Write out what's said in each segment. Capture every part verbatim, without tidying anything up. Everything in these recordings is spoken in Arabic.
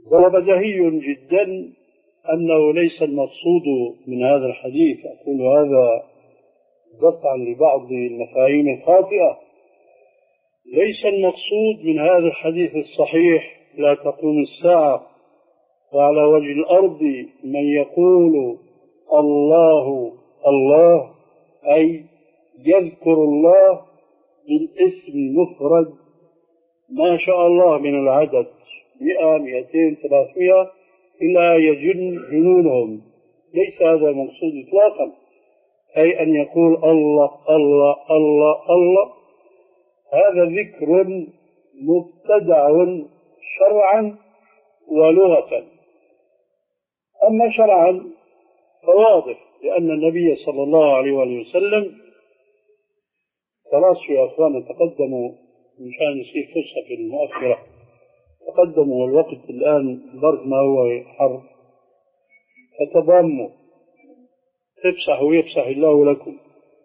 وبديهي جدا أنه ليس المقصود من هذا الحديث، أقول هذا دفعا لبعض المفاهيم الخاطئة، ليس المقصود من هذا الحديث الصحيح لا تقوم الساعة وعلى وجه الأرض من يقول الله الله، أي يذكر الله بالاسم المفرد ما شاء الله من العدد مئة مئتين ثلاثمائة إلى يجن جنونهم، ليس هذا المقصود إطلاقا، أي أن يقول الله الله الله الله. هذا ذكر مبتدع شرعا ولغة. أما شرعا فواضح، لأن النبي صلى الله عليه وسلم خلاص يا أخوانا تقدموا مشان يصير فرصة في المؤخرة، تقدموا والوقت الآن برد ما هو حر، فتضاموا تفسحوا ويفسح الله لكم.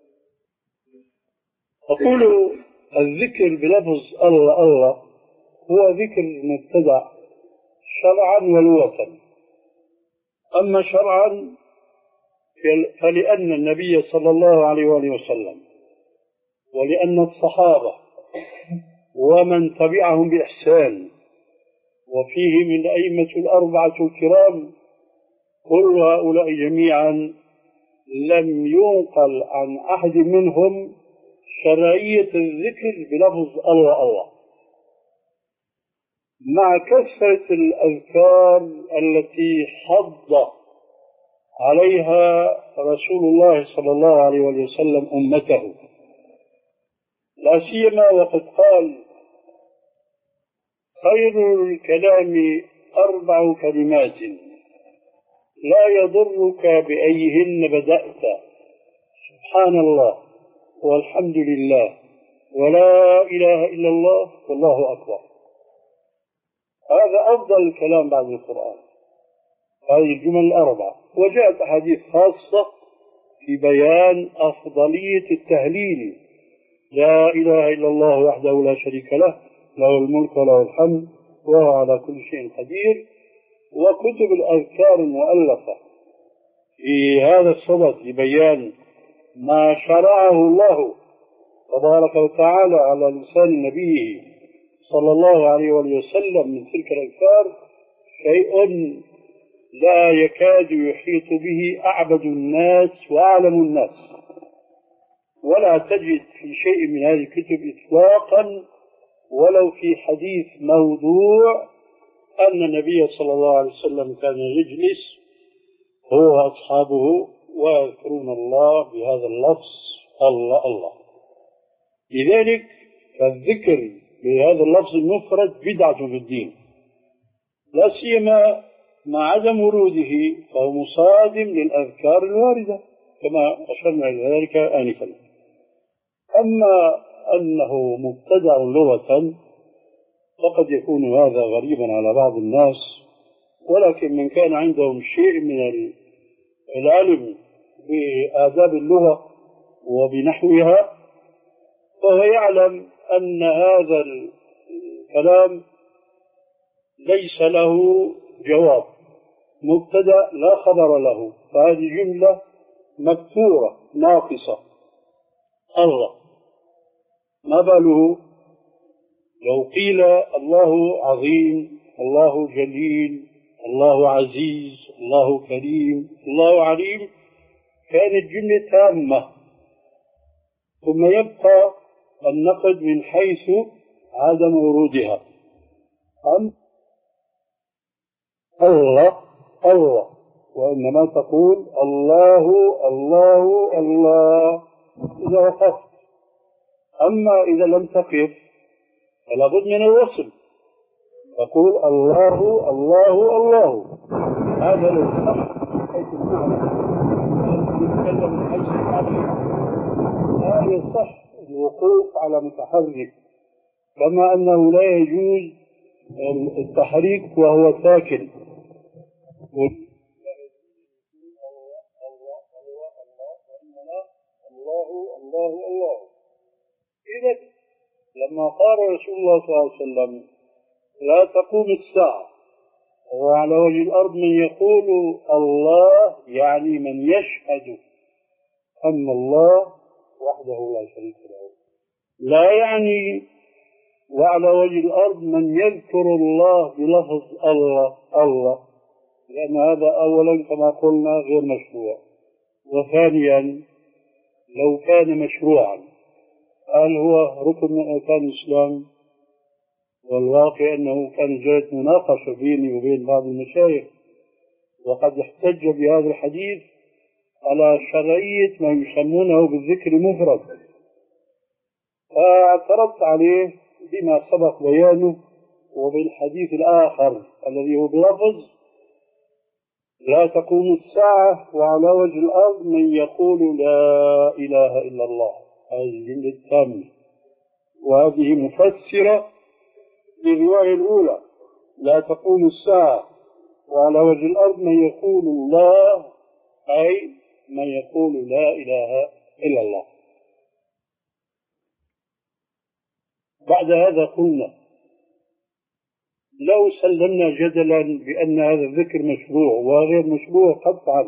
أقول الذكر بلفظ الله الله هو ذكر مبتدع شرعا ولغة. أما شرعا فلأن النبي صلى الله عليه وسلم ولأن الصحابة ومن تبعهم بإحسان وفيه من الأئمة الأربعة الكرام كل هؤلاء جميعا لم ينقل عن أحد منهم شرعية الذكر بلفظ الله الله، مع كثرة الأذكار التي حض عليها رسول الله صلى الله عليه وسلم أمته، لا سيما وقد قال خير الكلام أربع كلمات لا يضرك بأيهن بدأت، سبحان الله والحمد لله ولا إله إلا الله والله أكبر. هذا أفضل الكلام بعد القرآن، هذه الجمل الأربعة. وجاءت أحاديث خاصة في بيان أفضلية التهليل، لا إله إلا الله وحده لا شريك له له الملك وله الحمد وهو على كل شيء قدير. وكتب الأذكار المؤلفة في هذا الصدد لبيان ما شرعه الله تبارك وتعالى على لسان نبيه صلى الله عليه وسلم من تلك الأذكار شيء لا يكاد يحيط به أعبد الناس وأعلم الناس، ولا تجد في شيء من هذه الكتب إطلاقا ولو في حديث موضوع أن النبي صلى الله عليه وسلم كان يجلس هو وأصحابه ويذكرون الله بهذا اللفظ الله الله. لذلك فالذكر بهذا اللفظ المفرد بدعة في الدين، لا سيما مع عدم وروده، فهو مصادم للأذكار الواردة كما أشرنا إلى ذلك آنفا. أما أنه مبتدع لغة فقد يكون هذا غريبا على بعض الناس، ولكن من كان عندهم شيء من العلم بآداب اللغة وبنحوها فهو يعلم أن هذا الكلام ليس له جواب، مبتدأ لا خبر له، فهذه جملة مكسورة ناقصة. الله ما باله لو قيل الله عظيم الله جليل الله عزيز الله كريم الله عليم، كانت جملة تامة. ثم يبقى النقد من حيث عدم ورودها. أم الله الله، وإنما تقول الله الله الله إذا وقفت. أما إذا لم تقف فلا بد من الوصل، تقول الله الله الله. هذا لو صح حيث المعنى يتكلم من حيث الحركة، لا يصح الوقوف على متحرك، كما أنه لا يجوز التحريك وهو ساكن. الله الله الله. إذا لما قال رسول الله صلى الله عليه وسلم لا تقوم الساعة وعلى وجه الأرض من يقول الله، يعني من يشهد أن الله وحده لا شريك له. لا يعني وعلى وجه الأرض من يذكر الله بلفظ الله الله، لأن هذا أولا كما قلنا غير مشروع. وثانيا لو كان مشروعا هل هو ركن من أركان الإسلام؟ والواقع أنه كان جرت مناقشة بيني وبين بعض المشايخ، وقد احتج بهذا الحديث على شرعية ما يسمونه بالذكر المفرد، فاعترضت عليه بما سبق بيانه وبالحديث الآخر الذي هو بلفظ لا تقوم الساعة وعلى وجه الأرض من يقول لا إله إلا الله. هذه الجملة الثامنة، وهذه مفسرة للرواية الأولى لا تقوم الساعة وعلى وجه الأرض من يقول الله، أي من يقول لا إله إلا الله. بعد هذا قلنا لو سلمنا جدلا بأن هذا الذكر مشروع وغير مشروع قطعا،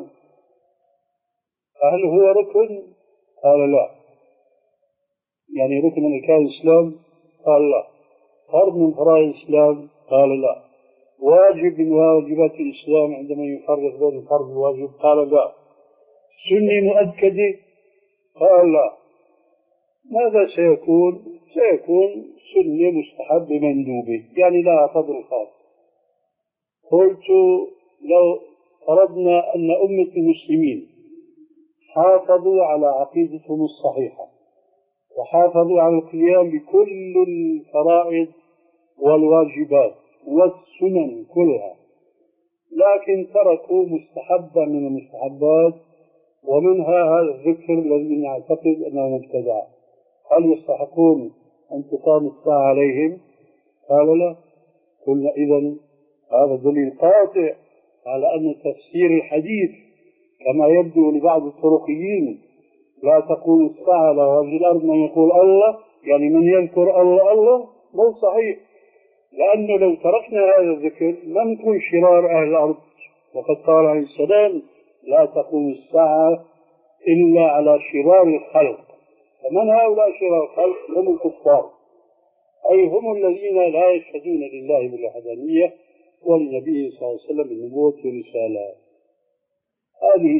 فهل هو ركن؟ قال لا. يعني ركن من أركان الإسلام؟ قال لا. فرض من فرائض الإسلام؟ قال لا. واجب من واجبات الإسلام عندما يفرق بين الفرض والواجب؟ قال لا. سنة مؤكدة؟ قال لا. ماذا سيكون؟ سيكون سنة مستحب مندوبة، يعني لا قدر الخاص. قلت لو فرضنا أن أمة المسلمين حافظوا على عقيدتهم الصحيحة وحافظوا على القيام بكل الفرائض والواجبات والسنن كلها، لكن تركوا مستحبا من المستحبات ومنها هذا الذكر الذي نعتقد أنه مبتدع، هل يستحقون أن تقام الساعة عليهم؟ قال لا. قلنا إذن هذا دليل قاطع على أن تفسير الحديث كما يبدو لبعض الطرقيين لا تقوم الساعة على وجه الأرض من يقول الله، يعني من يذكر الله الله، مو صحيح، لأنه لو تركنا هذا الذكر لم نكن شرار أهل الأرض، وقد قال عليه السلام لا تقوم الساعة إلا على شرار الخلق. فمن هؤلاء شرار الخلق؟ هم الكفار، أي هم الذين لا يشهدون لله بالوحدانية ولنبيه صلى الله عليه وسلم بالنبوة والرسالة. هذه